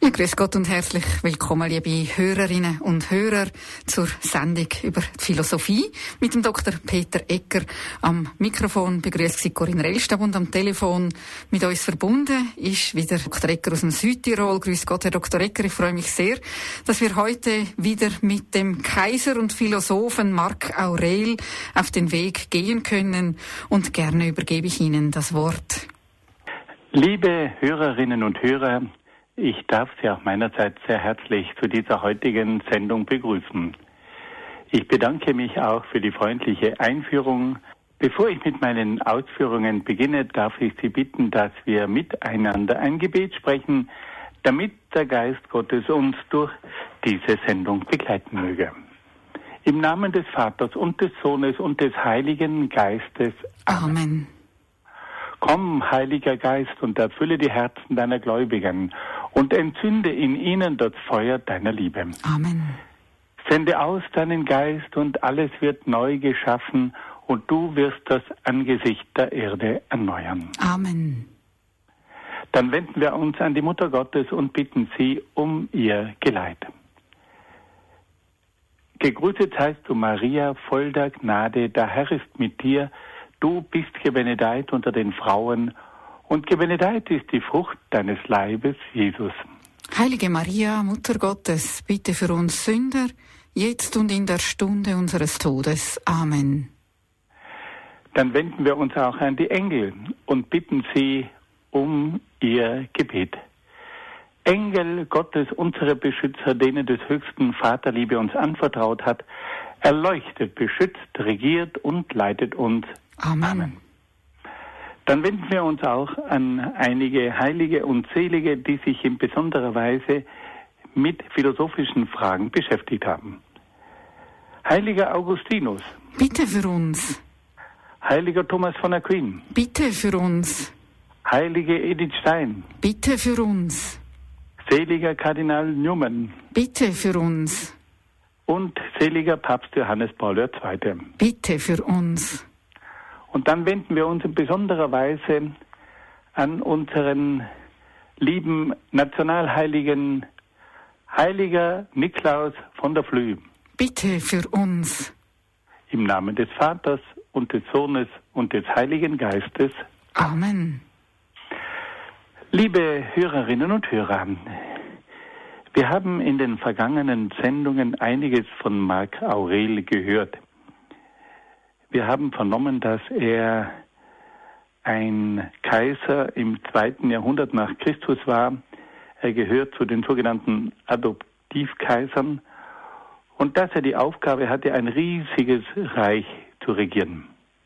Ja, grüß Gott und herzlich willkommen, liebe Hörerinnen und Hörer, zur Sendung über die Philosophie mit dem Dr. Peter Egger. Am Mikrofon begrüßt Sie Corinne Rellstab und am Telefon mit uns verbunden ist wieder Dr. Egger aus dem Südtirol. Grüß Gott, Herr Dr. Egger, ich freue mich sehr, dass wir heute wieder mit dem Kaiser und Philosophen Marc Aurel auf den Weg gehen können, und gerne übergebe ich Ihnen das Wort. Liebe Hörerinnen und Hörer, ich darf Sie auch meinerseits sehr herzlich zu dieser heutigen Sendung begrüßen. Ich bedanke mich auch für die freundliche Einführung. Bevor ich mit meinen Ausführungen beginne, darf ich Sie bitten, dass wir miteinander ein Gebet sprechen, damit der Geist Gottes uns durch diese Sendung begleiten möge. Im Namen des Vaters und des Sohnes und des Heiligen Geistes. Amen. Komm, Heiliger Geist, und erfülle die Herzen deiner Gläubigen und entzünde in ihnen das Feuer deiner Liebe. Amen. Sende aus deinen Geist, und alles wird neu geschaffen, und du wirst das Angesicht der Erde erneuern. Amen. Dann wenden wir uns an die Mutter Gottes und bitten sie um ihr Geleit. Gegrüßet seist du, Maria, voll der Gnade, der Herr ist mit dir. Du bist gebenedeit unter den Frauen, und gebenedeit ist die Frucht deines Leibes, Jesus. Heilige Maria, Mutter Gottes, bitte für uns Sünder, jetzt und in der Stunde unseres Todes. Amen. Dann wenden wir uns auch an die Engel und bitten sie um ihr Gebet. Engel Gottes, unsere Beschützer, denen des höchsten Vaterliebe uns anvertraut hat, erleuchtet, beschützt, regiert und leitet uns. Amen. Amen. Dann wenden wir uns auch an einige Heilige und Selige, die sich in besonderer Weise mit philosophischen Fragen beschäftigt haben. Heiliger Augustinus. Bitte für uns. Heiliger Thomas von Aquin. Bitte für uns. Heilige Edith Stein. Bitte für uns. Seliger Kardinal Newman. Bitte für uns. Und seliger Papst Johannes Paul II. Bitte für uns. Und dann wenden wir uns in besonderer Weise an unseren lieben Nationalheiligen, Heiliger Niklaus von der Flüe. Bitte für uns. Im Namen des Vaters und des Sohnes und des Heiligen Geistes. Amen. Liebe Hörerinnen und Hörer, wir haben in den vergangenen Sendungen einiges von Marc Aurel gehört. Wir haben vernommen, dass er ein Kaiser im 2. Jahrhundert nach Christus war. Er gehört zu den sogenannten Adoptivkaisern, und dass er die Aufgabe hatte, ein riesiges Reich zu regieren.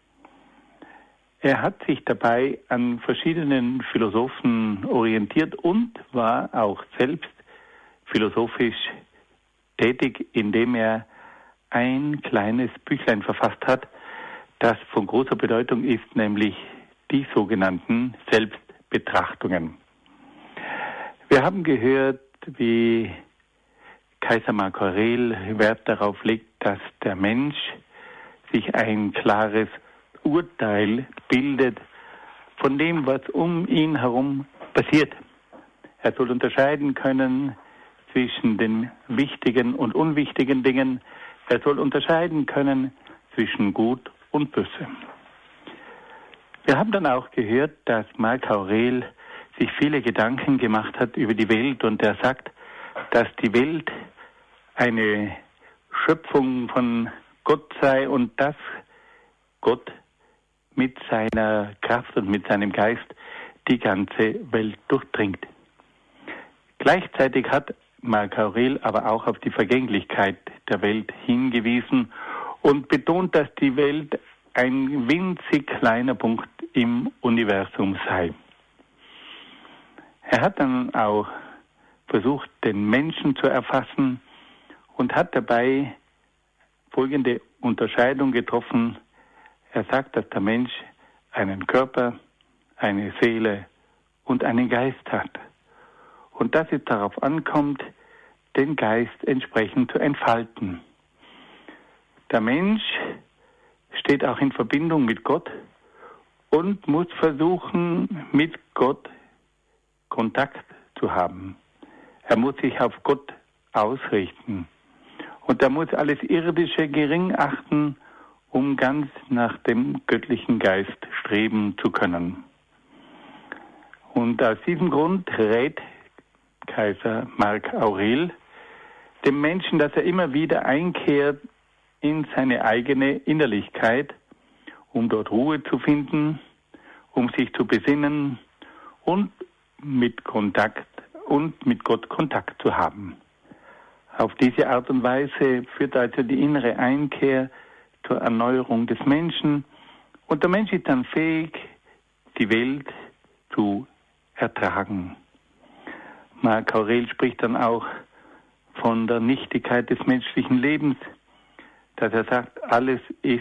Er hat sich dabei an verschiedenen Philosophen orientiert und war auch selbst philosophisch tätig, indem er ein kleines Büchlein verfasst hat, das von großer Bedeutung ist, nämlich die sogenannten Selbstbetrachtungen. Wir haben gehört, wie Kaiser Marc Aurel Wert darauf legt, dass der Mensch sich ein klares Urteil bildet von dem, was um ihn herum passiert. Er soll unterscheiden können zwischen den wichtigen und unwichtigen Dingen. Er soll unterscheiden können zwischen Gut und Böse. Wir haben dann auch gehört, dass Marc Aurel sich viele Gedanken gemacht hat über die Welt, und er sagt, dass die Welt eine Schöpfung von Gott sei und dass Gott mit seiner Kraft und mit seinem Geist die ganze Welt durchdringt. Gleichzeitig hat Marc Aurel aber auch auf die Vergänglichkeit der Welt hingewiesen und betont, dass die Welt ein winzig kleiner Punkt im Universum sei. Er hat dann auch versucht, den Menschen zu erfassen und hat dabei folgende Unterscheidung getroffen. Er sagt, dass der Mensch einen Körper, eine Seele und einen Geist hat. Und dass es darauf ankommt, den Geist entsprechend zu entfalten. Der Mensch steht auch in Verbindung mit Gott und muss versuchen, mit Gott Kontakt zu haben. Er muss sich auf Gott ausrichten. Und er muss alles Irdische gering achten, um ganz nach dem göttlichen Geist streben zu können. Und aus diesem Grund rät Kaiser Mark Aurel dem Menschen, dass er immer wieder einkehrt in seine eigene Innerlichkeit, um dort Ruhe zu finden, um sich zu besinnen und mit Gott Kontakt zu haben. Auf diese Art und Weise führt also die innere Einkehr zur Erneuerung des Menschen und der Mensch ist dann fähig, die Welt zu ertragen. Mark Aurel spricht dann auch von der Nichtigkeit des menschlichen Lebens, dass er sagt, alles ist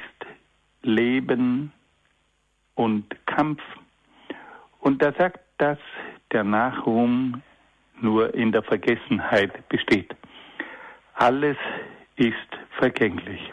Leben und Kampf. Und er sagt, dass der Nachruhm nur in der Vergessenheit besteht. Alles ist vergänglich.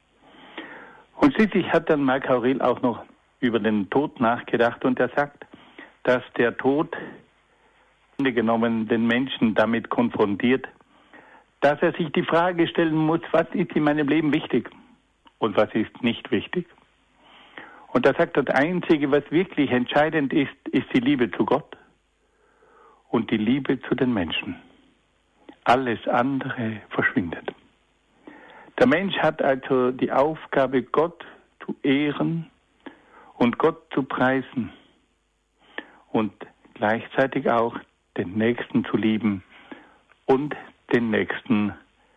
Und schließlich hat dann Mark Aurel auch noch über den Tod nachgedacht und er sagt, dass der Tod im Grunde genommen den Menschen damit konfrontiert, dass er sich die Frage stellen muss, was ist in meinem Leben wichtig und was ist nicht wichtig. Und er sagt, das Einzige, was wirklich entscheidend ist, ist die Liebe zu Gott und die Liebe zu den Menschen. Alles andere verschwindet. Der Mensch hat also die Aufgabe, Gott zu ehren und Gott zu preisen und gleichzeitig auch den Nächsten zu lieben und dem Nächsten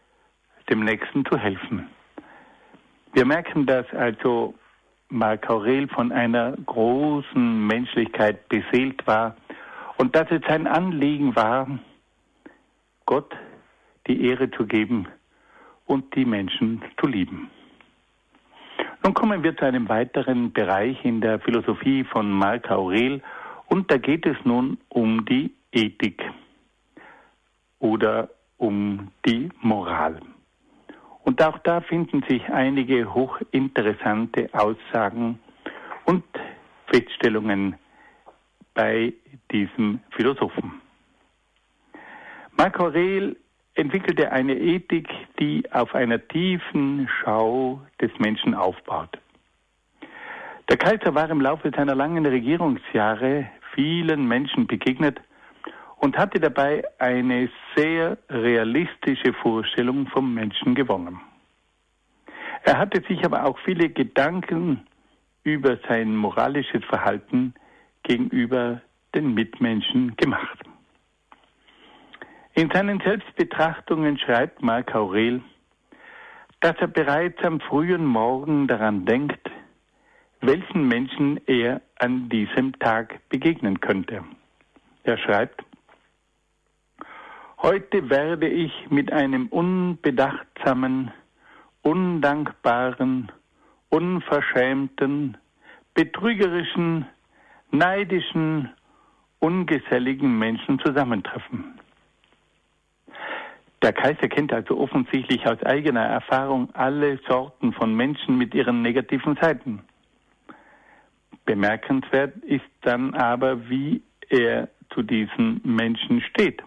zu helfen. Wir merken, dass also Mark Aurel von einer großen Menschlichkeit beseelt war und dass es sein Anliegen war, Gott die Ehre zu geben und die Menschen zu lieben. Nun kommen wir zu einem weiteren Bereich in der Philosophie von Mark Aurel und da geht es nun um die Ethik oder um die Moral. Und auch da finden sich einige hochinteressante Aussagen und Feststellungen bei diesem Philosophen. Mark Aurel entwickelte eine Ethik, die auf einer tiefen Schau des Menschen aufbaut. Der Kaiser war im Laufe seiner langen Regierungsjahre vielen Menschen begegnet und hatte dabei eine sehr realistische Vorstellung vom Menschen gewonnen. Er hatte sich aber auch viele Gedanken über sein moralisches Verhalten gegenüber den Mitmenschen gemacht. In seinen Selbstbetrachtungen schreibt Mark Aurel, dass er bereits am frühen Morgen daran denkt, welchen Menschen er an diesem Tag begegnen könnte. Er schreibt, heute werde ich mit einem unbedachtsamen, undankbaren, unverschämten, betrügerischen, neidischen, ungeselligen Menschen zusammentreffen. Der Kaiser kennt also offensichtlich aus eigener Erfahrung alle Sorten von Menschen mit ihren negativen Seiten. Bemerkenswert ist dann aber, wie er zu diesen Menschen steht.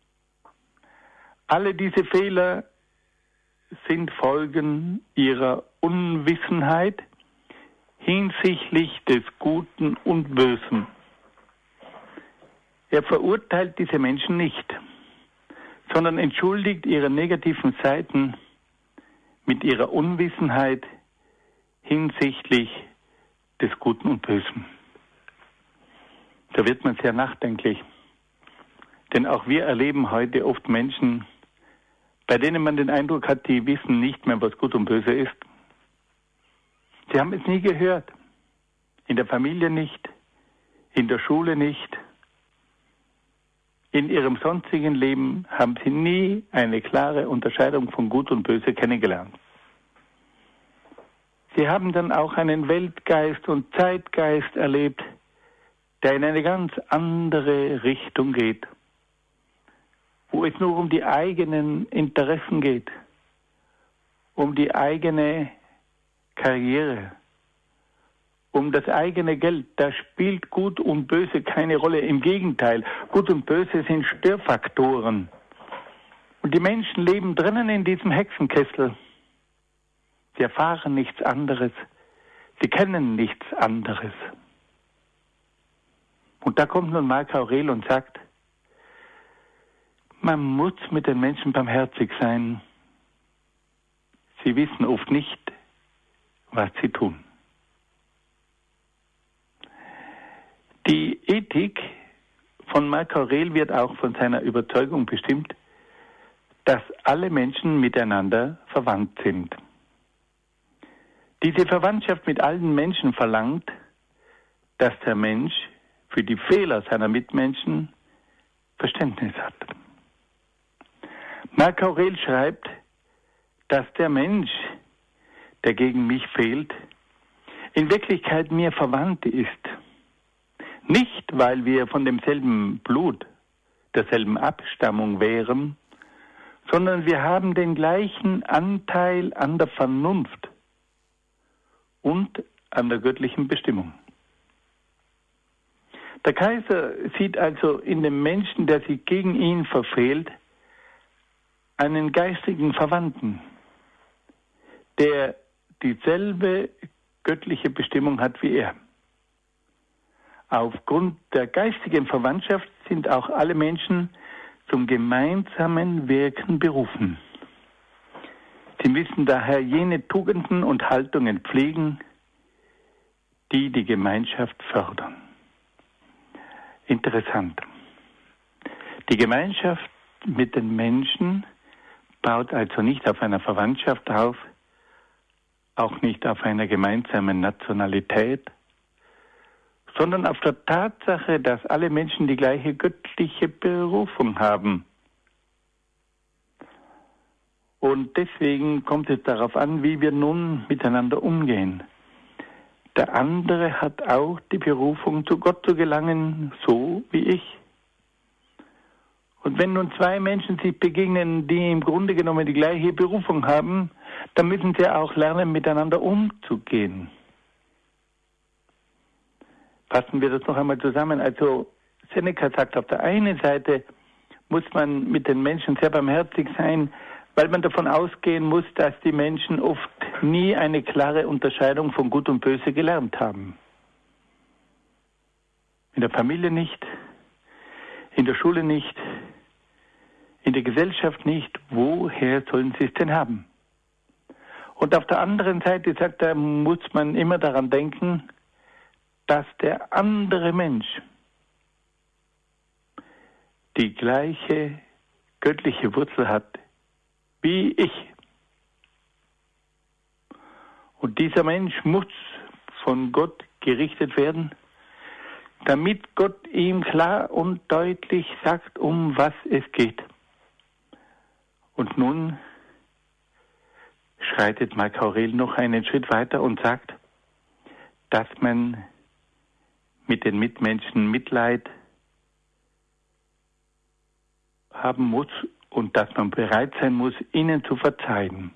Alle diese Fehler sind Folgen ihrer Unwissenheit hinsichtlich des Guten und Bösen. Er verurteilt diese Menschen nicht, sondern entschuldigt ihre negativen Seiten mit ihrer Unwissenheit hinsichtlich des Guten und Bösen. Da wird man sehr nachdenklich. Denn auch wir erleben heute oft Menschen, bei denen man den Eindruck hat, die wissen nicht mehr, was Gut und Böse ist. Sie haben es nie gehört. In der Familie nicht, in der Schule nicht. In ihrem sonstigen Leben haben sie nie eine klare Unterscheidung von Gut und Böse kennengelernt. Sie haben dann auch einen Weltgeist und Zeitgeist erlebt, der in eine ganz andere Richtung geht, wo es nur um die eigenen Interessen geht, um die eigene Karriere, um das eigene Geld. Da spielt Gut und Böse keine Rolle. Im Gegenteil, Gut und Böse sind Störfaktoren Und die Menschen leben drinnen in diesem Hexenkessel. Sie erfahren nichts anderes. Sie kennen nichts anderes. Und da kommt nun Marc Aurel und sagt, man muss mit den Menschen barmherzig sein. Sie wissen oft nicht, was sie tun. Die Ethik von Marc Aurel wird auch von seiner Überzeugung bestimmt, dass alle Menschen miteinander verwandt sind. Diese Verwandtschaft mit allen Menschen verlangt, dass der Mensch für die Fehler seiner Mitmenschen Verständnis hat. Marc Aurel schreibt, dass der Mensch, der gegen mich fehlt, in Wirklichkeit mir verwandt ist. Nicht, weil wir von demselben Blut, derselben Abstammung wären, sondern wir haben den gleichen Anteil an der Vernunft und an der göttlichen Bestimmung. Der Kaiser sieht also in dem Menschen, der sich gegen ihn verfehlt, einen geistigen Verwandten, der dieselbe göttliche Bestimmung hat wie er. Aufgrund der geistigen Verwandtschaft sind auch alle Menschen zum gemeinsamen Wirken berufen. Sie müssen daher jene Tugenden und Haltungen pflegen, die die Gemeinschaft fördern. Interessant. Die Gemeinschaft mit den Menschen baut also nicht auf einer Verwandtschaft auf, auch nicht auf einer gemeinsamen Nationalität, sondern auf der Tatsache, dass alle Menschen die gleiche göttliche Berufung haben. Und deswegen kommt es darauf an, wie wir nun miteinander umgehen. Der andere hat auch die Berufung, zu Gott zu gelangen, so wie ich. Und wenn nun zwei Menschen sich begegnen, die im Grunde genommen die gleiche Berufung haben, dann müssen sie auch lernen, miteinander umzugehen. Fassen wir das noch einmal zusammen. Also Seneca sagt, auf der einen Seite muss man mit den Menschen sehr barmherzig sein, weil man davon ausgehen muss, dass die Menschen oft nie eine klare Unterscheidung von Gut und Böse gelernt haben. In der Familie nicht, in der Schule nicht, in der Gesellschaft nicht. Woher sollen sie es denn haben? Und auf der anderen Seite, sagt er, muss man immer daran denken, dass der andere Mensch die gleiche göttliche Wurzel hat wie ich. Und dieser Mensch muss von Gott gerichtet werden, damit Gott ihm klar und deutlich sagt, um was es geht. Und nun schreitet Marc Aurel noch einen Schritt weiter und sagt, dass man mit den Mitmenschen Mitleid haben muss und dass man bereit sein muss, ihnen zu verzeihen.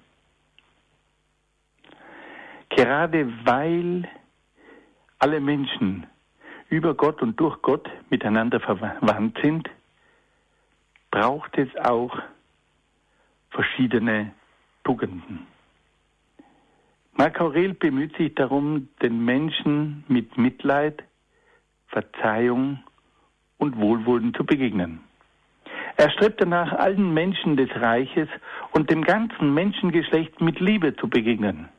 Gerade weil alle Menschen über Gott und durch Gott miteinander verwandt sind, braucht es auch verschiedene Tugenden. Marc Aurel bemüht sich darum, den Menschen mit Mitleid, Verzeihung und Wohlwollen zu begegnen. Er strebt danach, allen Menschen des Reiches und dem ganzen Menschengeschlecht mit Liebe zu begegnen.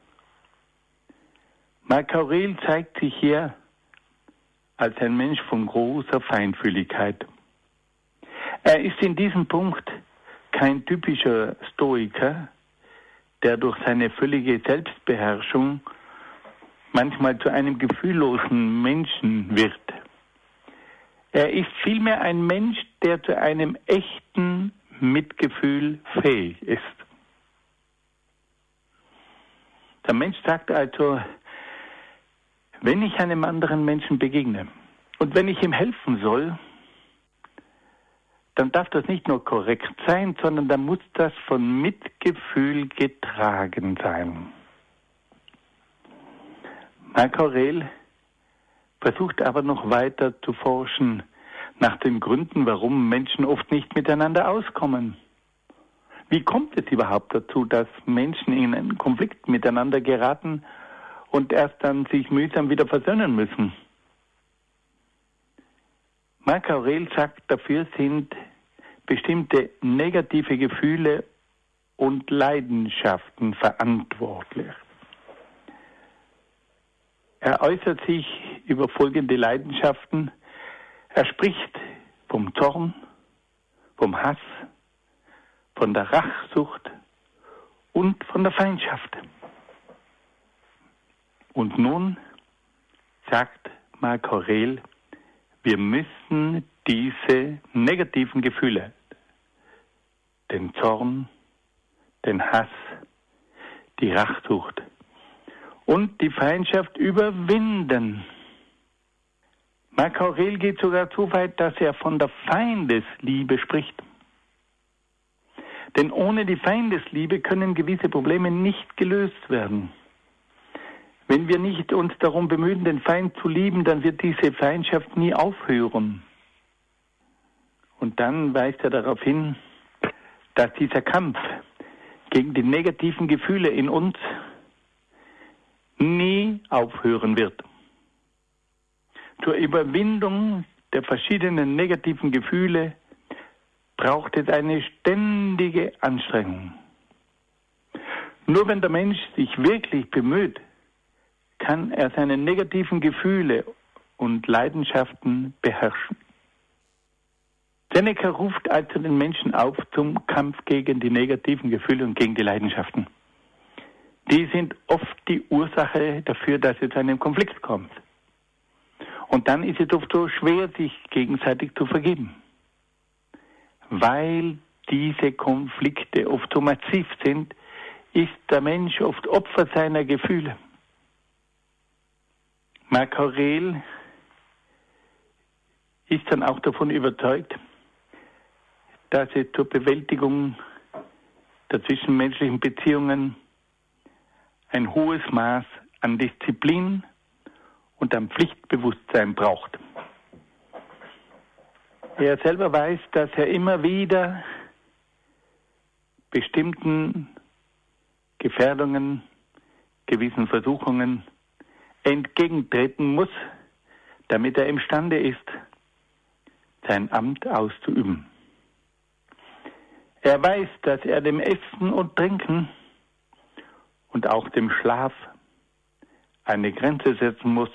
Marc Aurel zeigt sich hier als ein Mensch von großer Feinfühligkeit. Er ist in diesem Punkt kein typischer Stoiker, der durch seine völlige Selbstbeherrschung manchmal zu einem gefühllosen Menschen wird. Er ist vielmehr ein Mensch, der zu einem echten Mitgefühl fähig ist. Der Mensch sagt also, wenn ich einem anderen Menschen begegne und wenn ich ihm helfen soll, dann darf das nicht nur korrekt sein, sondern dann muss das von Mitgefühl getragen sein. Marc Aurel versucht aber noch weiter zu forschen nach den Gründen, warum Menschen oft nicht miteinander auskommen. Wie kommt es überhaupt dazu, dass Menschen in einen Konflikt miteinander geraten und erst dann sich mühsam wieder versöhnen müssen? Marc Aurel sagt, dafür sind bestimmte negative Gefühle und Leidenschaften verantwortlich. Er äußert sich über folgende Leidenschaften. Er spricht vom Zorn, vom Hass, von der Rachsucht und von der Feindschaft. Und nun sagt Marc Aurel, wir müssen diese negativen Gefühle, den Zorn, den Hass, die Rachsucht und die Feindschaft überwinden. Marc Aurel geht sogar so weit, dass er von der Feindesliebe spricht. Denn ohne die Feindesliebe können gewisse Probleme nicht gelöst werden. Wenn wir nicht uns darum bemühen, den Feind zu lieben, dann wird diese Feindschaft nie aufhören. Und dann weist er darauf hin, dass dieser Kampf gegen die negativen Gefühle in uns nie aufhören wird. Zur Überwindung der verschiedenen negativen Gefühle braucht es eine ständige Anstrengung. Nur wenn der Mensch sich wirklich bemüht, kann er seine negativen Gefühle und Leidenschaften beherrschen. Seneca ruft also den Menschen auf zum Kampf gegen die negativen Gefühle und gegen die Leidenschaften. Die sind oft die Ursache dafür, dass es zu einem Konflikt kommt. Und dann ist es oft so schwer, sich gegenseitig zu vergeben. Weil diese Konflikte oft so massiv sind, ist der Mensch oft Opfer seiner Gefühle. Marc Aurel ist dann auch davon überzeugt, dass es zur Bewältigung der zwischenmenschlichen Beziehungen ein hohes Maß an Disziplin und an Pflichtbewusstsein braucht. Er selber weiß, dass er immer wieder bestimmten Gefährdungen, gewissen Versuchungen entgegentreten muss, damit er imstande ist, sein Amt auszuüben. Er weiß, dass er dem Essen und Trinken und auch dem Schlaf eine Grenze setzen muss.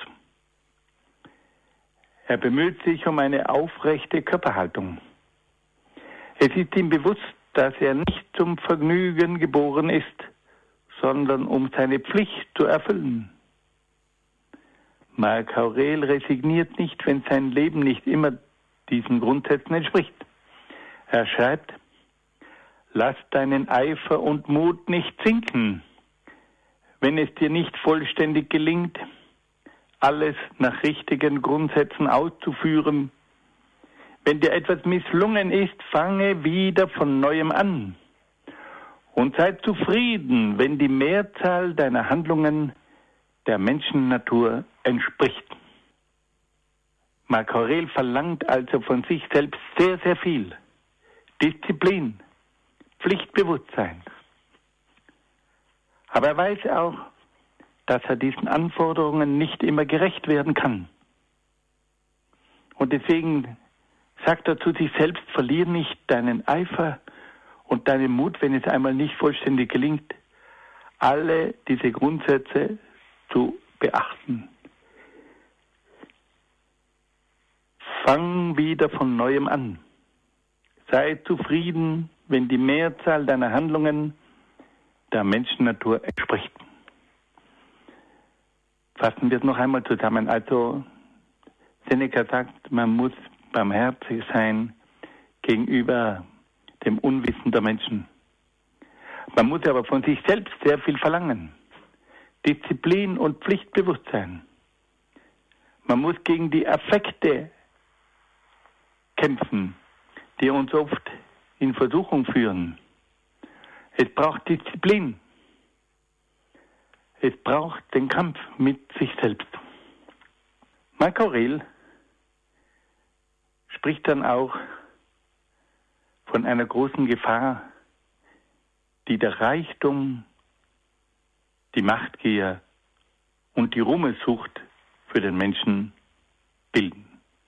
Er bemüht sich um eine aufrechte Körperhaltung. Es ist ihm bewusst, dass er nicht zum Vergnügen geboren ist, sondern um seine Pflicht zu erfüllen. Marc Aurel resigniert nicht, wenn sein Leben nicht immer diesen Grundsätzen entspricht. Er schreibt, lass deinen Eifer und Mut nicht sinken, wenn es dir nicht vollständig gelingt, alles nach richtigen Grundsätzen auszuführen. Wenn dir etwas misslungen ist, fange wieder von Neuem an und sei zufrieden, wenn die Mehrzahl deiner Handlungen der Menschennatur entspricht. Marc Aurel verlangt also von sich selbst sehr, sehr viel. Disziplin, Pflichtbewusstsein. Aber er weiß auch, dass er diesen Anforderungen nicht immer gerecht werden kann. Und deswegen sagt er zu sich selbst, verlier nicht deinen Eifer und deinen Mut, wenn es einmal nicht vollständig gelingt, alle diese Grundsätze zu beachten. Fang wieder von Neuem an. Sei zufrieden, wenn die Mehrzahl deiner Handlungen der Menschennatur entspricht. Fassen wir es noch einmal zusammen. Also Seneca sagt, man muss barmherzig sein gegenüber dem Unwissen der Menschen. Man muss aber von sich selbst sehr viel verlangen. Disziplin und Pflichtbewusstsein. Man muss gegen die Affekte kämpfen, die uns oft in Versuchung führen. Es braucht Disziplin. Es braucht den Kampf mit sich selbst. Marc Aurel spricht dann auch von einer großen Gefahr, die der Reichtum, die Machtgier und die Ruhmessucht für den Menschen bilden.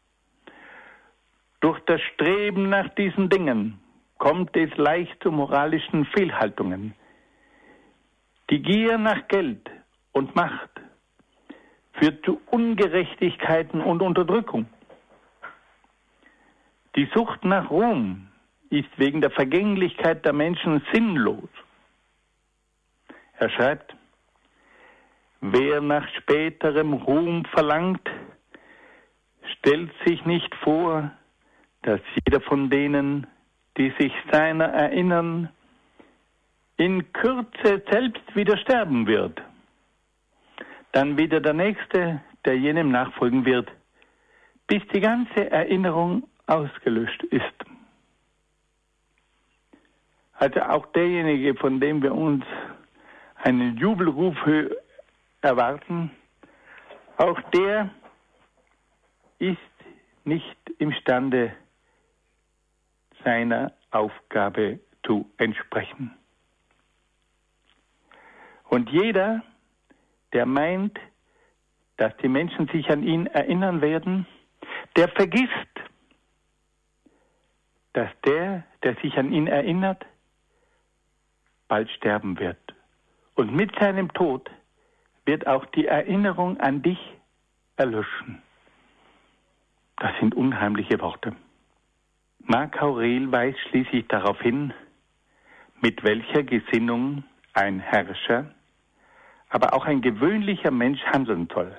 Durch das Streben nach diesen Dingen kommt es leicht zu moralischen Fehlhaltungen. Die Gier nach Geld und Macht führt zu Ungerechtigkeiten und Unterdrückung. Die Sucht nach Ruhm ist wegen der Vergänglichkeit der Menschen sinnlos. Er schreibt, wer nach späterem Ruhm verlangt, stellt sich nicht vor, dass jeder von denen, die sich seiner erinnern, in Kürze selbst wieder sterben wird. Dann wieder der Nächste, der jenem nachfolgen wird, bis die ganze Erinnerung ausgelöscht ist. Also auch derjenige, von dem wir uns einen Jubelruf erwarten, auch der ist nicht imstande, seiner Aufgabe zu entsprechen. Und jeder, der meint, dass die Menschen sich an ihn erinnern werden, der vergisst, dass der sich an ihn erinnert, bald sterben wird. Und mit seinem Tod wird auch die Erinnerung an dich erlöschen. Das sind unheimliche Worte. Marc Aurel weist schließlich darauf hin, mit welcher Gesinnung ein Herrscher, aber auch ein gewöhnlicher Mensch handeln soll.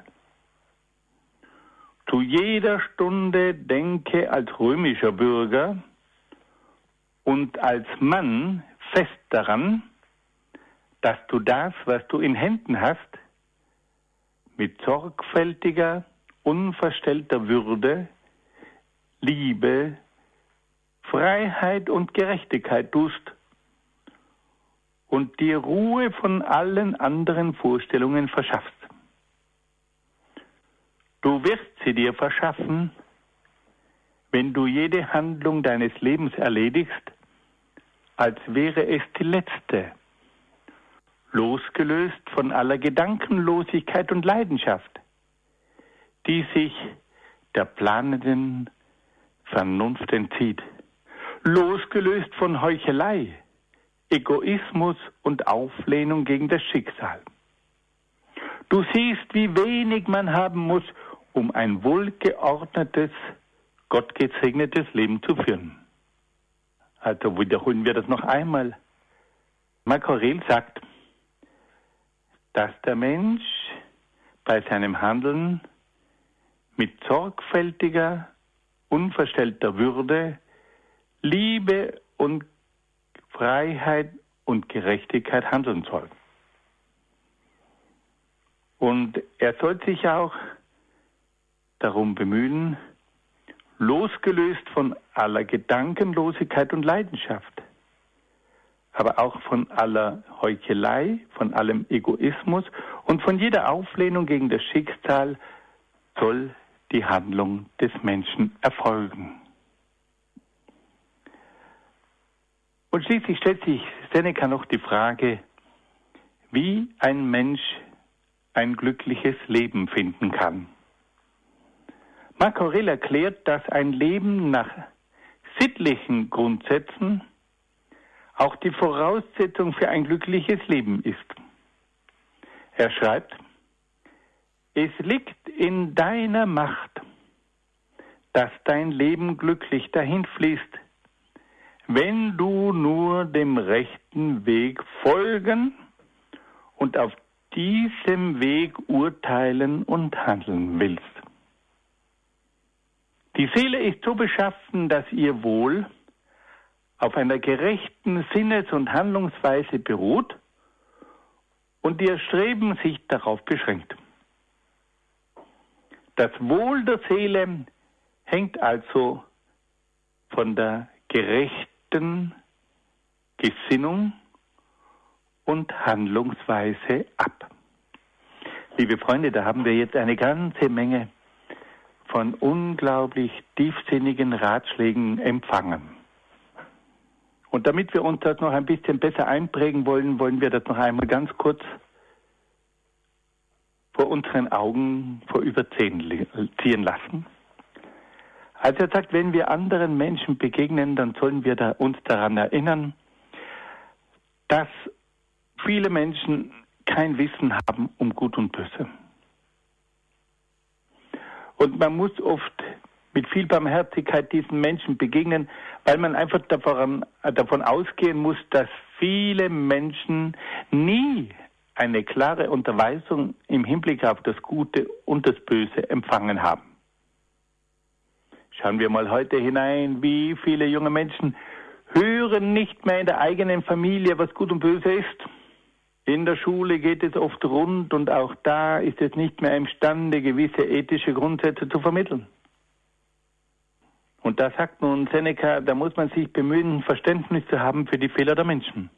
Zu jeder Stunde denke als römischer Bürger und als Mann fest daran, dass du das, was du in Händen hast, mit sorgfältiger, unverstellter Würde, Liebe, Freiheit und Gerechtigkeit tust und dir Ruhe von allen anderen Vorstellungen verschaffst. Du wirst sie dir verschaffen, wenn du jede Handlung deines Lebens erledigst, als wäre es die letzte, losgelöst von aller Gedankenlosigkeit und Leidenschaft, die sich der planenden Vernunft entzieht, losgelöst von Heuchelei, Egoismus und Auflehnung gegen das Schicksal. Du siehst, wie wenig man haben muss, um ein wohlgeordnetes, gottgesegnetes Leben zu führen. Also wiederholen wir das noch einmal. Marc Aurel sagt, dass der Mensch bei seinem Handeln mit sorgfältiger, unverstellter Würde, Liebe und Freiheit und Gerechtigkeit handeln soll. Und er soll sich auch darum bemühen, losgelöst von aller Gedankenlosigkeit und Leidenschaft, aber auch von aller Heuchelei, von allem Egoismus und von jeder Auflehnung gegen das Schicksal soll die Handlung des Menschen erfolgen. Und schließlich stellt sich Seneca noch die Frage, wie ein Mensch ein glückliches Leben finden kann. Marc Aurel erklärt, dass ein Leben nach sittlichen Grundsätzen auch die Voraussetzung für ein glückliches Leben ist. Er schreibt, es liegt in deiner Macht, dass dein Leben glücklich dahin fließt, wenn du nur dem rechten Weg folgen und auf diesem Weg urteilen und handeln willst. Die Seele ist so beschaffen, dass ihr Wohl auf einer gerechten Sinnes- und Handlungsweise beruht und ihr Streben sich darauf beschränkt. Das Wohl der Seele hängt also von der gerechten Gesinnung und Handlungsweise ab. Liebe Freunde, da haben wir jetzt eine ganze Menge von unglaublich tiefsinnigen Ratschlägen empfangen. Und damit wir uns das noch ein bisschen besser einprägen wollen, wollen wir das noch einmal ganz kurz vor unseren Augen vorüberziehen lassen. Also er sagt, wenn wir anderen Menschen begegnen, dann sollen wir uns daran erinnern, dass viele Menschen kein Wissen haben um Gut und Böse. Und man muss oft mit viel Barmherzigkeit diesen Menschen begegnen, weil man einfach davon ausgehen muss, dass viele Menschen nie eine klare Unterweisung im Hinblick auf das Gute und das Böse empfangen haben. Schauen wir mal heute hinein, wie viele junge Menschen hören nicht mehr in der eigenen Familie, was Gut und Böse ist. In der Schule geht es oft rund und auch da ist es nicht mehr imstande, gewisse ethische Grundsätze zu vermitteln. Und da sagt nun Seneca, da muss man sich bemühen, Verständnis zu haben für die Fehler der Menschen.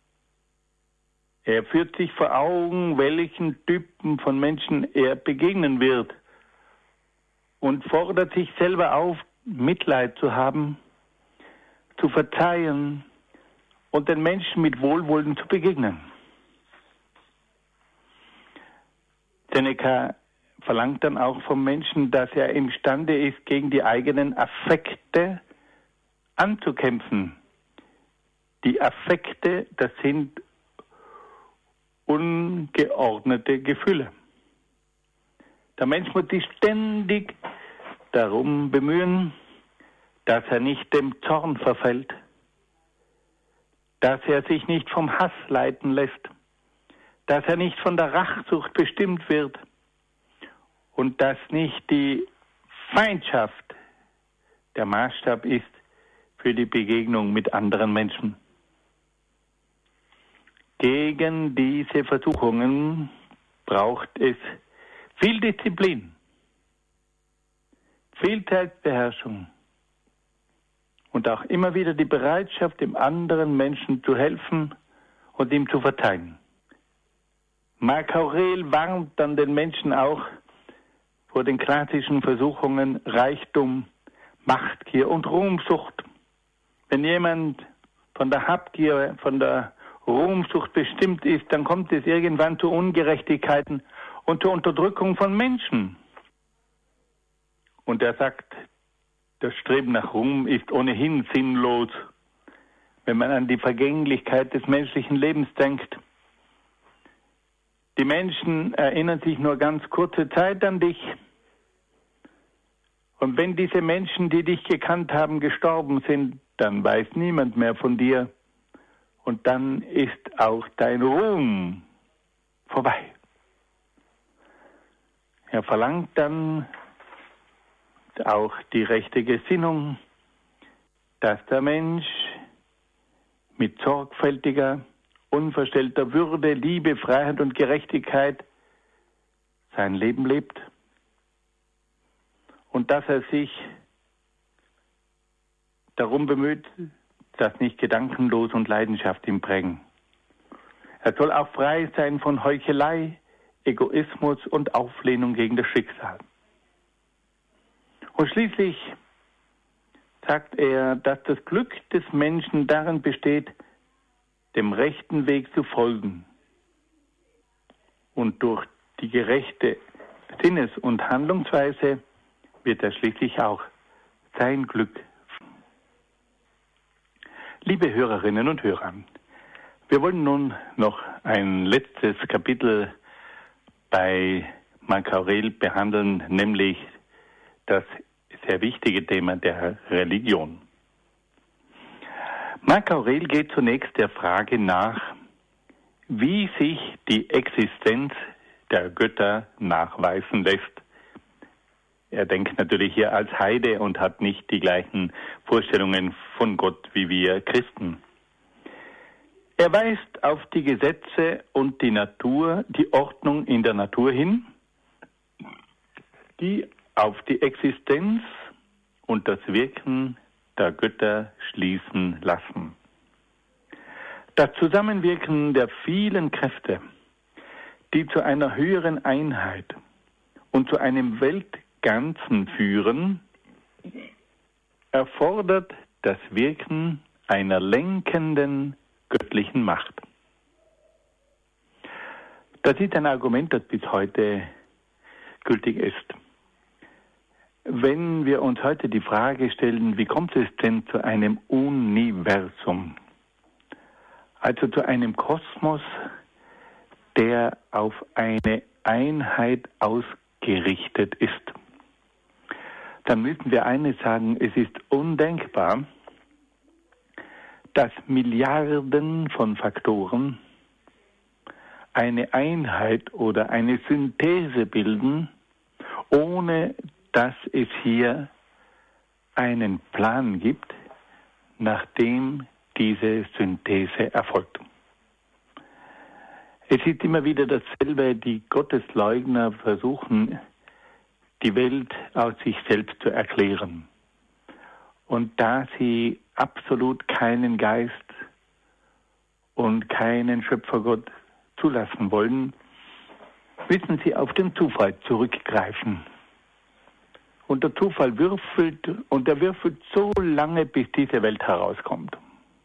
Er führt sich vor Augen, welchen Typen von Menschen er begegnen wird und fordert sich selber auf, Mitleid zu haben, zu verzeihen und den Menschen mit Wohlwollen zu begegnen. Seneca verlangt dann auch vom Menschen, dass er imstande ist, gegen die eigenen Affekte anzukämpfen. Die Affekte, das sind ungeordnete Gefühle. Der Mensch muss sich ständig darum bemühen, dass er nicht dem Zorn verfällt, dass er sich nicht vom Hass leiten lässt, dass er nicht von der Rachsucht bestimmt wird und dass nicht die Feindschaft der Maßstab ist für die Begegnung mit anderen Menschen. Gegen diese Versuchungen braucht es viel Disziplin, viel Selbstbeherrschung und auch immer wieder die Bereitschaft, dem anderen Menschen zu helfen und ihm zu verzeihen. Marc Aurel warnt dann den Menschen auch vor den klassischen Versuchungen Reichtum, Machtgier und Ruhmsucht. Wenn jemand von der Habgier, von der Ruhmsucht bestimmt ist, dann kommt es irgendwann zu Ungerechtigkeiten und zur Unterdrückung von Menschen. Und er sagt, das Streben nach Ruhm ist ohnehin sinnlos, wenn man an die Vergänglichkeit des menschlichen Lebens denkt. Die Menschen erinnern sich nur ganz kurze Zeit an dich. Und wenn diese Menschen, die dich gekannt haben, gestorben sind, dann weiß niemand mehr von dir. Und dann ist auch dein Ruhm vorbei. Er verlangt dann auch die rechte Gesinnung, dass der Mensch mit sorgfältiger, unverstellter Würde, Liebe, Freiheit und Gerechtigkeit sein Leben lebt und dass er sich darum bemüht, dass nicht gedankenlos und Leidenschaft ihn prägen. Er soll auch frei sein von Heuchelei, Egoismus und Auflehnung gegen das Schicksal. Und schließlich sagt er, dass das Glück des Menschen darin besteht, dem rechten Weg zu folgen und durch die gerechte Sinnes- und Handlungsweise wird er schließlich auch sein Glück. Liebe Hörerinnen und Hörer, wir wollen nun noch ein letztes Kapitel bei Marc Aurel behandeln, nämlich das sehr wichtige Thema der Religion. Marc Aurel geht zunächst der Frage nach, wie sich die Existenz der Götter nachweisen lässt. Er denkt natürlich hier als Heide und hat nicht die gleichen Vorstellungen von Gott wie wir Christen. Er weist auf die Gesetze und die Natur, die Ordnung in der Natur hin, die auf die Existenz und das Wirken der Götter schließen lassen. Das Zusammenwirken der vielen Kräfte, die zu einer höheren Einheit und zu einem Weltganzen führen, erfordert das Wirken einer lenkenden göttlichen Macht. Das ist ein Argument, das bis heute gültig ist. Wenn wir uns heute die Frage stellen, wie kommt es denn zu einem Universum, also zu einem Kosmos, der auf eine Einheit ausgerichtet ist, dann müssen wir eines sagen: Es ist undenkbar, dass Milliarden von Faktoren eine Einheit oder eine Synthese bilden, ohne dass es hier einen Plan gibt, nach dem diese Synthese erfolgt. Es ist immer wieder dasselbe: Die Gottesleugner versuchen, die Welt aus sich selbst zu erklären. Und da sie absolut keinen Geist und keinen Schöpfergott zulassen wollen, müssen sie auf den Zufall zurückgreifen. Und der Zufall würfelt, und er würfelt so lange, bis diese Welt herauskommt.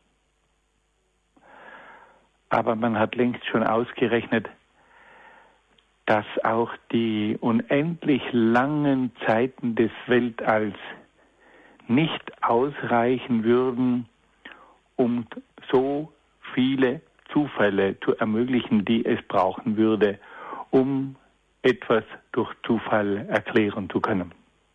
Aber man hat längst schon ausgerechnet, dass auch die unendlich langen Zeiten des Weltalls nicht ausreichen würden, um so viele Zufälle zu ermöglichen, die es brauchen würde, um etwas durch Zufall erklären zu können.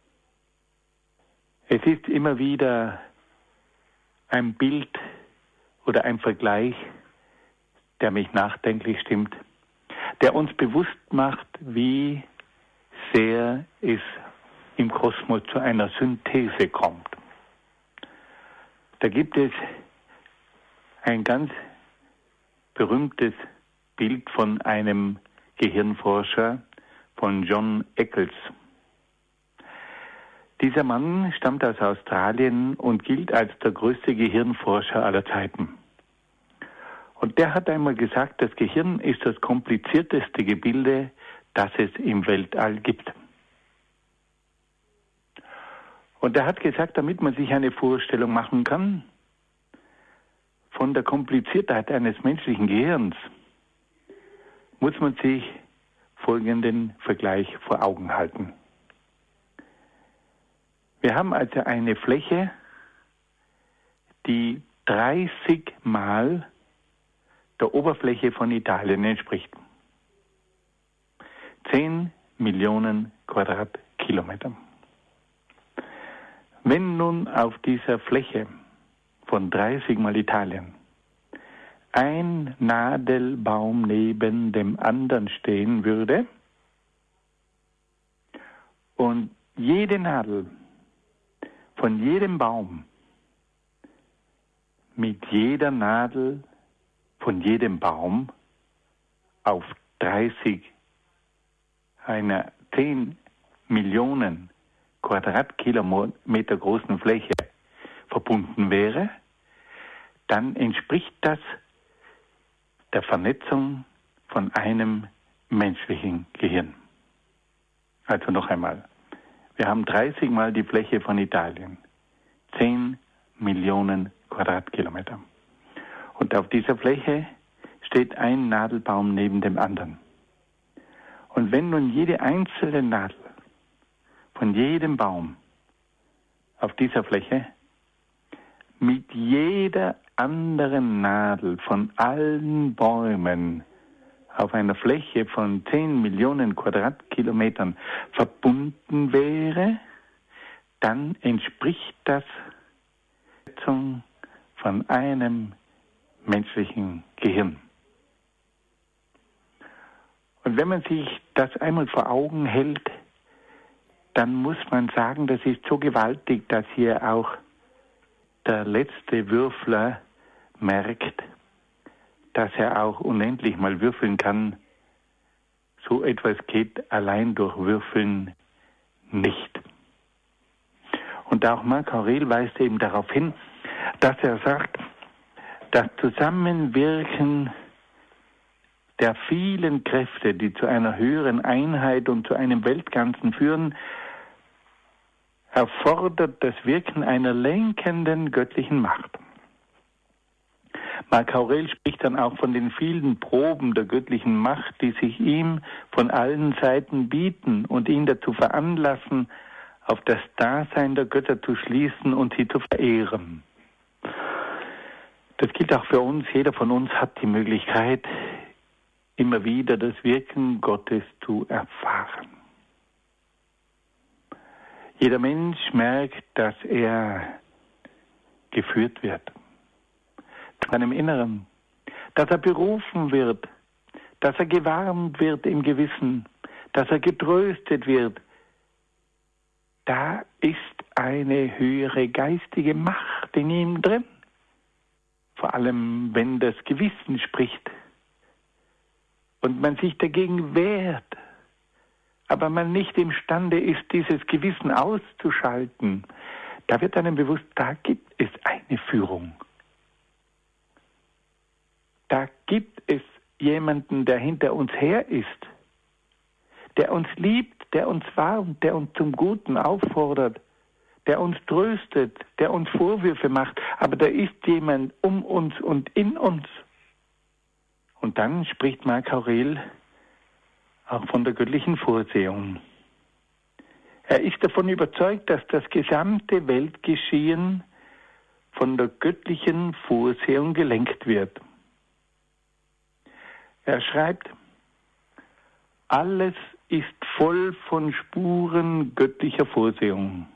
Es ist immer wieder ein Bild oder ein Vergleich, der mich nachdenklich stimmt, der uns bewusst macht, wie sehr es im Kosmos zu einer Synthese kommt. Da gibt es ein ganz berühmtes Bild von einem Gehirnforscher, von John Eccles. Dieser Mann stammt aus Australien und gilt als der größte Gehirnforscher aller Zeiten. Und der hat einmal gesagt, das Gehirn ist das komplizierteste Gebilde, das es im Weltall gibt. Und er hat gesagt, damit man sich eine Vorstellung machen kann von der Kompliziertheit eines menschlichen Gehirns, muss man sich folgenden Vergleich vor Augen halten. Wir haben also eine Fläche, die 30 Mal der Oberfläche von Italien entspricht. 10 Millionen Quadratkilometer. Wenn nun auf dieser Fläche von 30 Mal Italien ein Nadelbaum neben dem anderen stehen würde und jede Nadel von jedem Baum mit jeder Nadel von jedem Baum auf 30 einer 10 Millionen Quadratkilometer großen Fläche verbunden wäre, dann entspricht das der Vernetzung von einem menschlichen Gehirn. Also noch einmal. Wir haben 30 Mal die Fläche von Italien. 10 Millionen Quadratkilometer. Und auf dieser Fläche steht ein Nadelbaum neben dem anderen. Und wenn nun jede einzelne Nadel von jedem Baum auf dieser Fläche mit jeder anderen Nadel von allen Bäumen auf einer Fläche von 10 Millionen Quadratkilometern verbunden wäre, dann entspricht das der Vernetzung von einem menschlichen Gehirn. Und wenn man sich das einmal vor Augen hält, dann muss man sagen, das ist so gewaltig, dass hier auch der letzte Würfler merkt, dass er auch unendlich mal würfeln kann. So etwas geht allein durch Würfeln nicht. Und auch Marc Aurel weist eben darauf hin, dass er sagt, das Zusammenwirken der vielen Kräfte, die zu einer höheren Einheit und zu einem Weltganzen führen, erfordert das Wirken einer lenkenden göttlichen Macht. Marc Aurel spricht dann auch von den vielen Proben der göttlichen Macht, die sich ihm von allen Seiten bieten und ihn dazu veranlassen, auf das Dasein der Götter zu schließen und sie zu verehren. Das gilt auch für uns. Jeder von uns hat die Möglichkeit, immer wieder das Wirken Gottes zu erfahren. Jeder Mensch merkt, dass er geführt wird. Zu seinem Inneren. Dass er berufen wird. Dass er gewarnt wird im Gewissen. Dass er getröstet wird. Da ist eine höhere geistige Macht in ihm drin. Vor allem, wenn das Gewissen spricht und man sich dagegen wehrt, aber man nicht imstande ist, dieses Gewissen auszuschalten, da wird einem bewusst, da gibt es eine Führung. Da gibt es jemanden, der hinter uns her ist, der uns liebt, der uns warnt, der uns zum Guten auffordert, der uns tröstet, der uns Vorwürfe macht, aber da ist jemand um uns und in uns. Und dann spricht Marc Aurel auch von der göttlichen Vorsehung. Er ist davon überzeugt, dass das gesamte Weltgeschehen von der göttlichen Vorsehung gelenkt wird. Er schreibt, alles ist voll von Spuren göttlicher Vorsehung.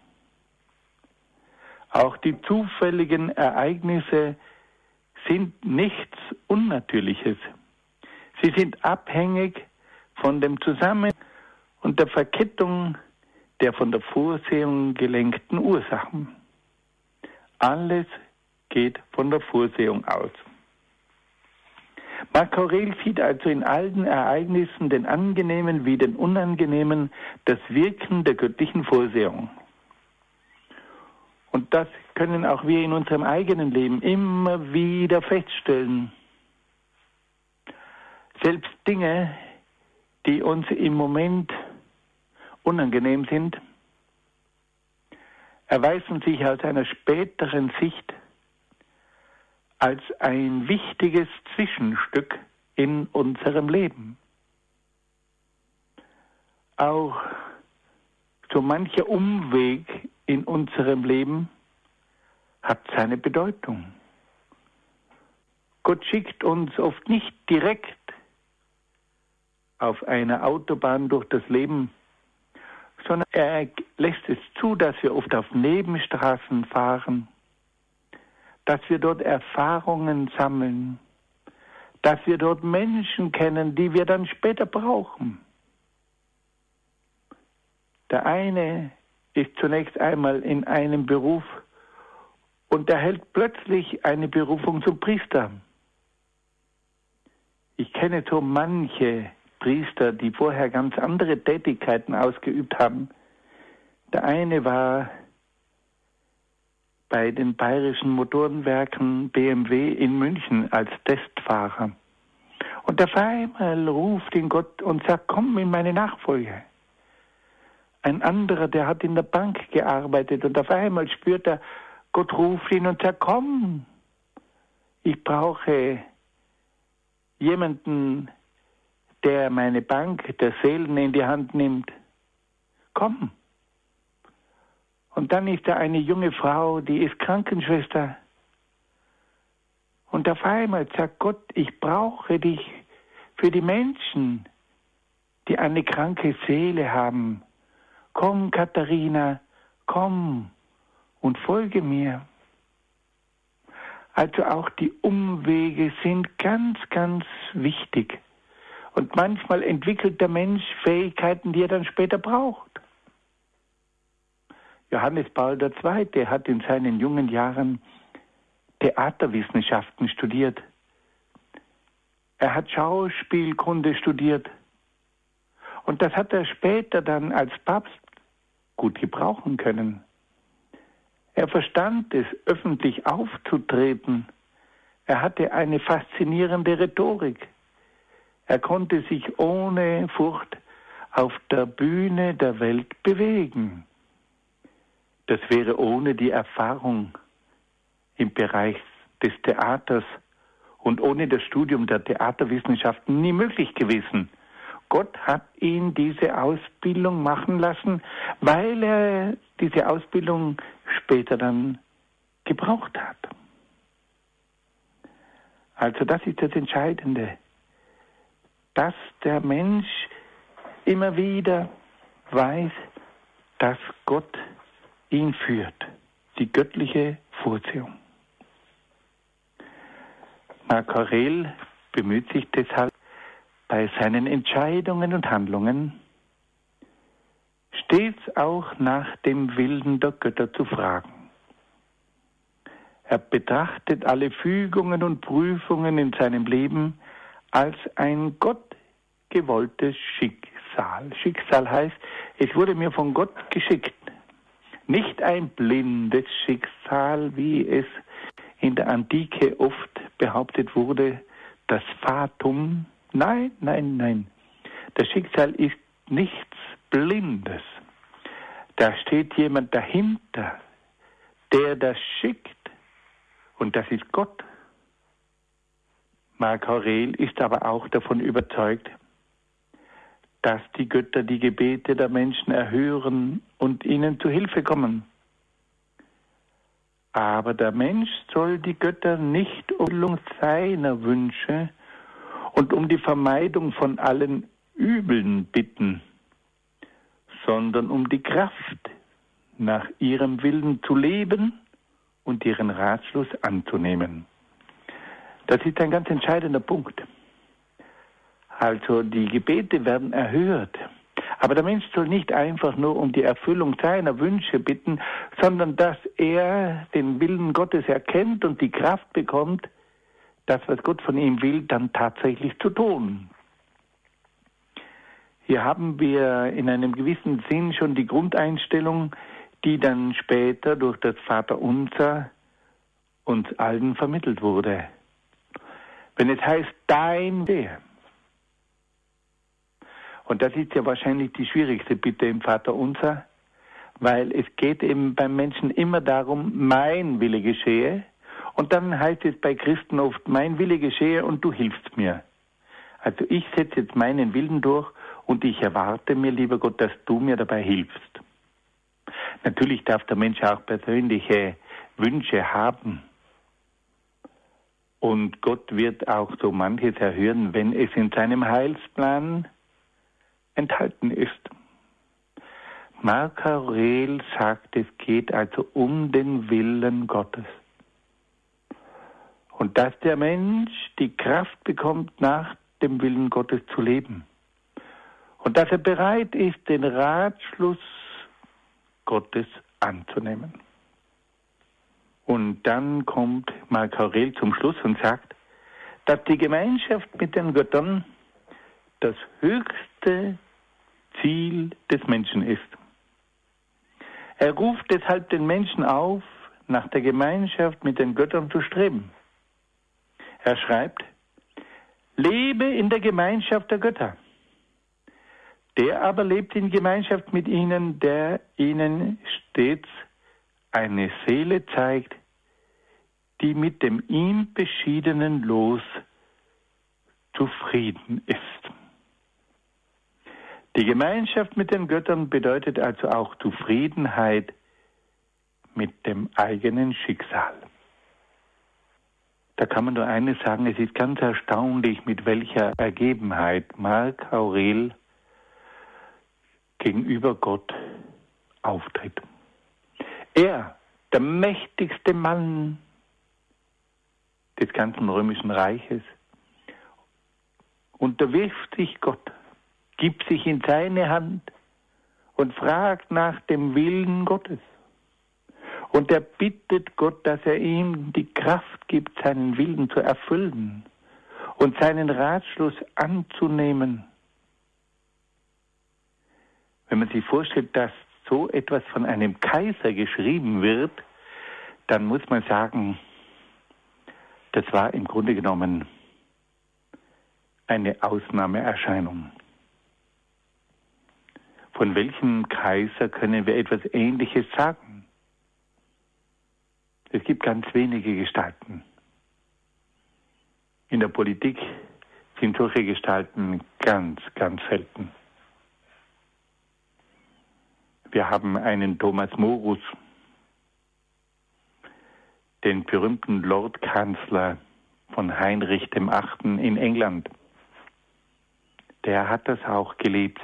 Auch die zufälligen Ereignisse sind nichts Unnatürliches. Sie sind abhängig von dem Zusammenhang und der Verkettung der von der Vorsehung gelenkten Ursachen. Alles geht von der Vorsehung aus. Marc Aurel sieht also in allen Ereignissen, den angenehmen wie den unangenehmen, das Wirken der göttlichen Vorsehung. Und das können auch wir in unserem eigenen Leben immer wieder feststellen. Selbst Dinge, die uns im Moment unangenehm sind, erweisen sich aus einer späteren Sicht als ein wichtiges Zwischenstück in unserem Leben. Auch so mancher Umweg in unserem Leben hat seine Bedeutung. Gott schickt uns oft nicht direkt auf einer Autobahn durch das Leben, sondern er lässt es zu, dass wir oft auf Nebenstraßen fahren, dass wir dort Erfahrungen sammeln, dass wir dort Menschen kennen, die wir dann später brauchen. Der eine ist zunächst einmal in einem Beruf und erhält plötzlich eine Berufung zum Priester. Ich kenne so manche Priester, die vorher ganz andere Tätigkeiten ausgeübt haben. Der eine war bei den Bayerischen Motorenwerken BMW in München als Testfahrer. Und auf einmal ruft ihn Gott und sagt, komm in meine Nachfolge. Ein anderer, der hat in der Bank gearbeitet und auf einmal spürt er, Gott ruft ihn und sagt, komm, ich brauche jemanden, der meine Bank der Seelen in die Hand nimmt. Komm. Und dann ist da eine junge Frau, die ist Krankenschwester. Und auf einmal sagt Gott, ich brauche dich für die Menschen, die eine kranke Seele haben. Komm, Katharina, komm und folge mir. Also auch die Umwege sind ganz, ganz wichtig. Und manchmal entwickelt der Mensch Fähigkeiten, die er dann später braucht. Johannes Paul II. Hat in seinen jungen Jahren Theaterwissenschaften studiert. Er hat Schauspielkunde studiert. Und das hat er später dann als Papst gut gebrauchen können. Er verstand es, öffentlich aufzutreten. Er hatte eine faszinierende Rhetorik. Er konnte sich ohne Furcht auf der Bühne der Welt bewegen. Das wäre ohne die Erfahrung im Bereich des Theaters und ohne das Studium der Theaterwissenschaften nie möglich gewesen. Gott hat ihn diese Ausbildung machen lassen, weil er diese Ausbildung später dann gebraucht hat. Also das ist das Entscheidende, dass der Mensch immer wieder weiß, dass Gott ihn führt, die göttliche Vorsehung. Marc Aurel bemüht sich deshalb, bei seinen Entscheidungen und Handlungen stets auch nach dem Willen der Götter zu fragen. Er betrachtet alle Fügungen und Prüfungen in seinem Leben als ein gottgewolltes Schicksal. Schicksal heißt, es wurde mir von Gott geschickt. Nicht ein blindes Schicksal, wie es in der Antike oft behauptet wurde, das Fatum. Nein, nein, nein. Das Schicksal ist nichts Blindes. Da steht jemand dahinter, der das schickt. Und das ist Gott. Marc Aurel ist aber auch davon überzeugt, dass die Götter die Gebete der Menschen erhören und ihnen zu Hilfe kommen. Aber der Mensch soll die Götter nicht um Erfüllung seiner Wünsche und um die Vermeidung von allen Übeln bitten, sondern um die Kraft, nach ihrem Willen zu leben und ihren Ratschluss anzunehmen. Das ist ein ganz entscheidender Punkt. Also die Gebete werden erhört. Aber der Mensch soll nicht einfach nur um die Erfüllung seiner Wünsche bitten, sondern dass er den Willen Gottes erkennt und die Kraft bekommt, das, was Gott von ihm will, dann tatsächlich zu tun. Hier haben wir in einem gewissen Sinn schon die Grundeinstellung, die dann später durch das Vaterunser uns allen vermittelt wurde. Wenn es heißt, dein Wille. Und das ist ja wahrscheinlich die schwierigste Bitte im Vaterunser, weil es geht eben beim Menschen immer darum, mein Wille geschehe. Und dann heißt es bei Christen oft, mein Wille geschehe und du hilfst mir. Also ich setze jetzt meinen Willen durch und ich erwarte mir, lieber Gott, dass du mir dabei hilfst. Natürlich darf der Mensch auch persönliche Wünsche haben. Und Gott wird auch so manches erhören, wenn es in seinem Heilsplan enthalten ist. Marc Aurel sagt, es geht also um den Willen Gottes. Und dass der Mensch die Kraft bekommt, nach dem Willen Gottes zu leben. Und dass er bereit ist, den Ratschluss Gottes anzunehmen. Und dann kommt Marc Aurel zum Schluss und sagt, dass die Gemeinschaft mit den Göttern das höchste Ziel des Menschen ist. Er ruft deshalb den Menschen auf, nach der Gemeinschaft mit den Göttern zu streben. Er schreibt, lebe in der Gemeinschaft der Götter. Der aber lebt in Gemeinschaft mit ihnen, der ihnen stets eine Seele zeigt, die mit dem ihm beschiedenen Los zufrieden ist. Die Gemeinschaft mit den Göttern bedeutet also auch Zufriedenheit mit dem eigenen Schicksal. Da kann man nur eines sagen, es ist ganz erstaunlich, mit welcher Ergebenheit Marc Aurel gegenüber Gott auftritt. Er, der mächtigste Mann des ganzen römischen Reiches, unterwirft sich Gott, gibt sich in seine Hand und fragt nach dem Willen Gottes. Und er bittet Gott, dass er ihm die Kraft gibt, seinen Willen zu erfüllen und seinen Ratschluss anzunehmen. Wenn man sich vorstellt, dass so etwas von einem Kaiser geschrieben wird, dann muss man sagen, das war im Grunde genommen eine Ausnahmeerscheinung. Von welchem Kaiser können wir etwas Ähnliches sagen? Es gibt ganz wenige Gestalten. In der Politik sind solche Gestalten ganz, ganz selten. Wir haben einen Thomas Morus, den berühmten Lordkanzler von Heinrich VIII. In England. Der hat das auch gelebt.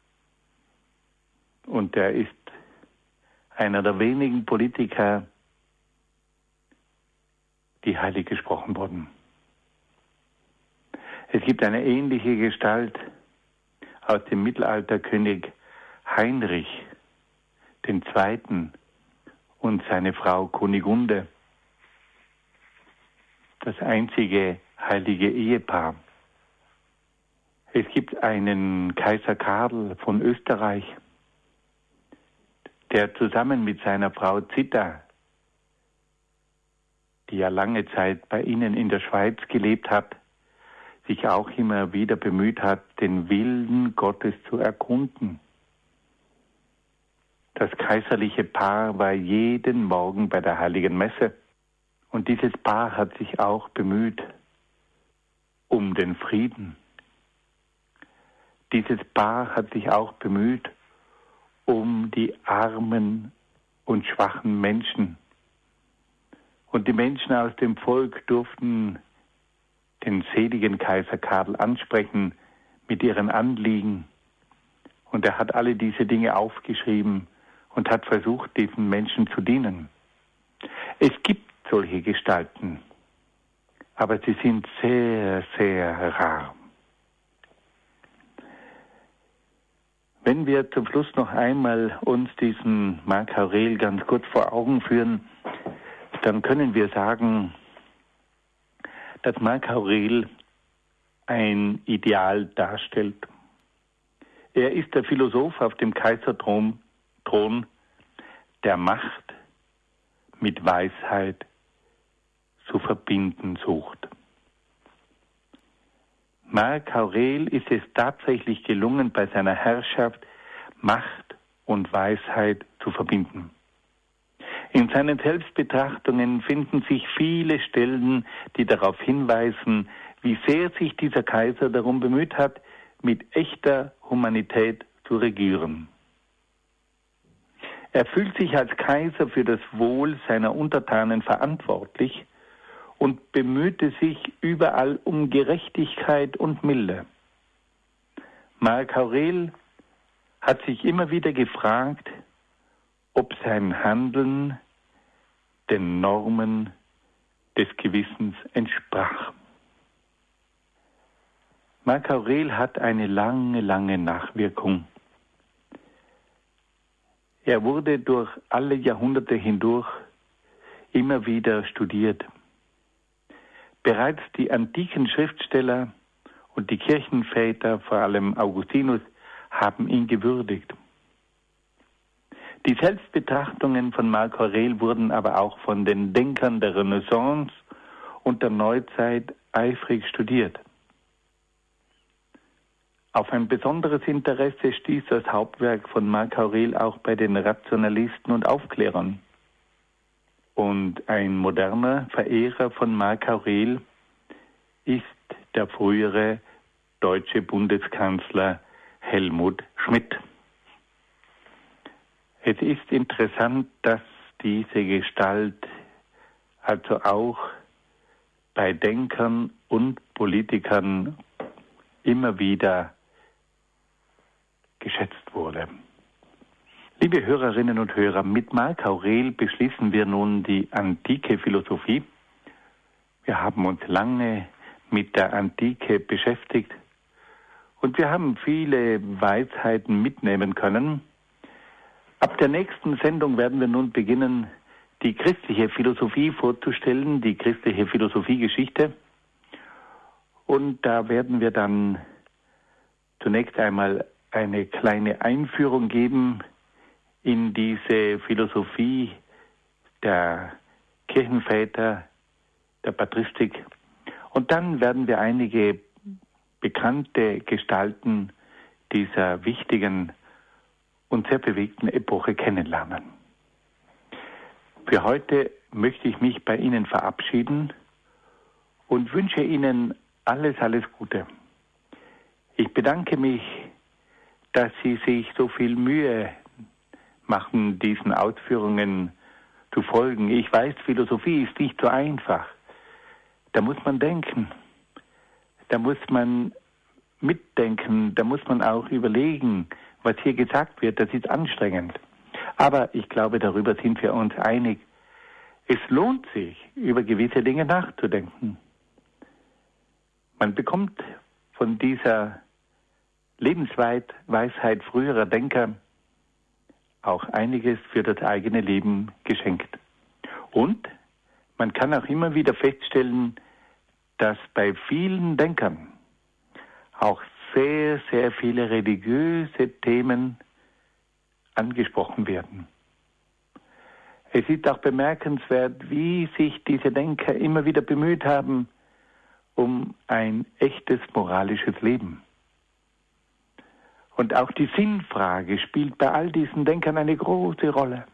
Und er ist einer der wenigen Politiker, die heilig gesprochen wurden. Es gibt eine ähnliche Gestalt aus dem Mittelalter, König Heinrich II. Und seine Frau Kunigunde, das einzige heilige Ehepaar. Es gibt einen Kaiser Karl von Österreich, der zusammen mit seiner Frau Zita, die ja lange Zeit bei ihnen in der Schweiz gelebt hat, sich auch immer wieder bemüht hat, den Willen Gottes zu erkunden. Das kaiserliche Paar war jeden Morgen bei der Heiligen Messe. Und dieses Paar hat sich auch bemüht um den Frieden. Dieses Paar hat sich auch bemüht um die armen und schwachen Menschen. Und die Menschen aus dem Volk durften den seligen Kaiser Karl ansprechen mit ihren Anliegen. Und er hat alle diese Dinge aufgeschrieben und hat versucht, diesen Menschen zu dienen. Es gibt solche Gestalten, aber sie sind sehr, sehr rar. Wenn wir zum Schluss noch einmal uns diesen Marc Aurel ganz kurz vor Augen führen, dann können wir sagen, dass Marc Aurel ein Ideal darstellt. Er ist der Philosoph auf dem Kaiserthron, der Macht mit Weisheit zu verbinden sucht. Marc Aurel ist es tatsächlich gelungen, bei seiner Herrschaft Macht und Weisheit zu verbinden. In seinen Selbstbetrachtungen finden sich viele Stellen, die darauf hinweisen, wie sehr sich dieser Kaiser darum bemüht hat, mit echter Humanität zu regieren. Er fühlt sich als Kaiser für das Wohl seiner Untertanen verantwortlich und bemühte sich überall um Gerechtigkeit und Milde. Marc Aurel hat sich immer wieder gefragt, ob sein Handeln den Normen des Gewissens entsprach. Marc Aurel hat eine lange, lange Nachwirkung. Er wurde durch alle Jahrhunderte hindurch immer wieder studiert. Bereits die antiken Schriftsteller und die Kirchenväter, vor allem Augustinus, haben ihn gewürdigt. Die Selbstbetrachtungen von Marc Aurel wurden aber auch von den Denkern der Renaissance und der Neuzeit eifrig studiert. Auf ein besonderes Interesse stieß das Hauptwerk von Marc Aurel auch bei den Rationalisten und Aufklärern. Und ein moderner Verehrer von Marc Aurel ist der frühere deutsche Bundeskanzler Helmut Schmidt. Es ist interessant, dass diese Gestalt also auch bei Denkern und Politikern immer wieder geschätzt wurde. Liebe Hörerinnen und Hörer, mit Marc Aurel beschließen wir nun die antike Philosophie. Wir haben uns lange mit der Antike beschäftigt und wir haben viele Weisheiten mitnehmen können. Ab der nächsten Sendung werden wir nun beginnen, die christliche Philosophie vorzustellen, die christliche Philosophiegeschichte. Und da werden wir dann zunächst einmal eine kleine Einführung geben in diese Philosophie der Kirchenväter, der Patristik. Und dann werden wir einige bekannte Gestalten dieser wichtigen und sehr bewegten Epoche kennenlernen. Für heute möchte ich mich bei Ihnen verabschieden und wünsche Ihnen alles Gute. Ich bedanke mich, dass Sie sich so viel Mühe machen, diesen Ausführungen zu folgen. Ich weiß, Philosophie ist nicht so einfach. Da muss man denken, da muss man mitdenken, da muss man auch überlegen, was hier gesagt wird. Das ist anstrengend. Aber ich glaube, darüber sind wir uns einig. Es lohnt sich, über gewisse Dinge nachzudenken. Man bekommt von dieser Lebensweisheit früherer Denker auch einiges für das eigene Leben geschenkt. Und man kann auch immer wieder feststellen, dass bei vielen Denkern auch sehr, sehr viele religiöse Themen angesprochen werden. Es ist auch bemerkenswert, wie sich diese Denker immer wieder bemüht haben um ein echtes moralisches Leben. Und auch die Sinnfrage spielt bei all diesen Denkern eine große Rolle.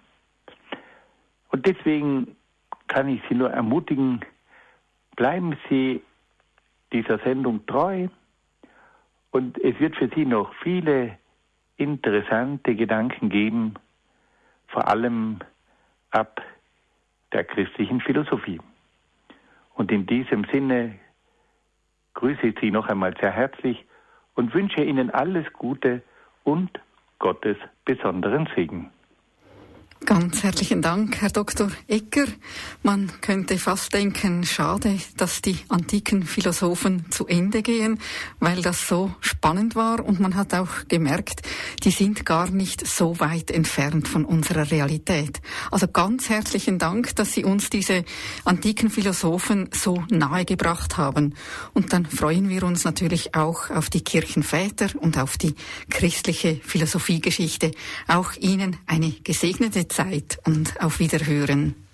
Und deswegen kann ich Sie nur ermutigen, bleiben Sie dieser Sendung treu und es wird für Sie noch viele interessante Gedanken geben, vor allem ab der christlichen Philosophie. Und in diesem Sinne grüße ich Sie noch einmal sehr herzlich und wünsche Ihnen alles Gute und Gottes besonderen Segen. Ganz herzlichen Dank, Herr Dr. Egger. Man könnte fast denken, schade, dass die antiken Philosophen zu Ende gehen, weil das so spannend war und man hat auch gemerkt, die sind gar nicht so weit entfernt von unserer Realität. Also ganz herzlichen Dank, dass Sie uns diese antiken Philosophen so nahe gebracht haben. Und dann freuen wir uns natürlich auch auf die Kirchenväter und auf die christliche Philosophiegeschichte. Auch Ihnen eine gesegnete Zeit und auf Wiederhören.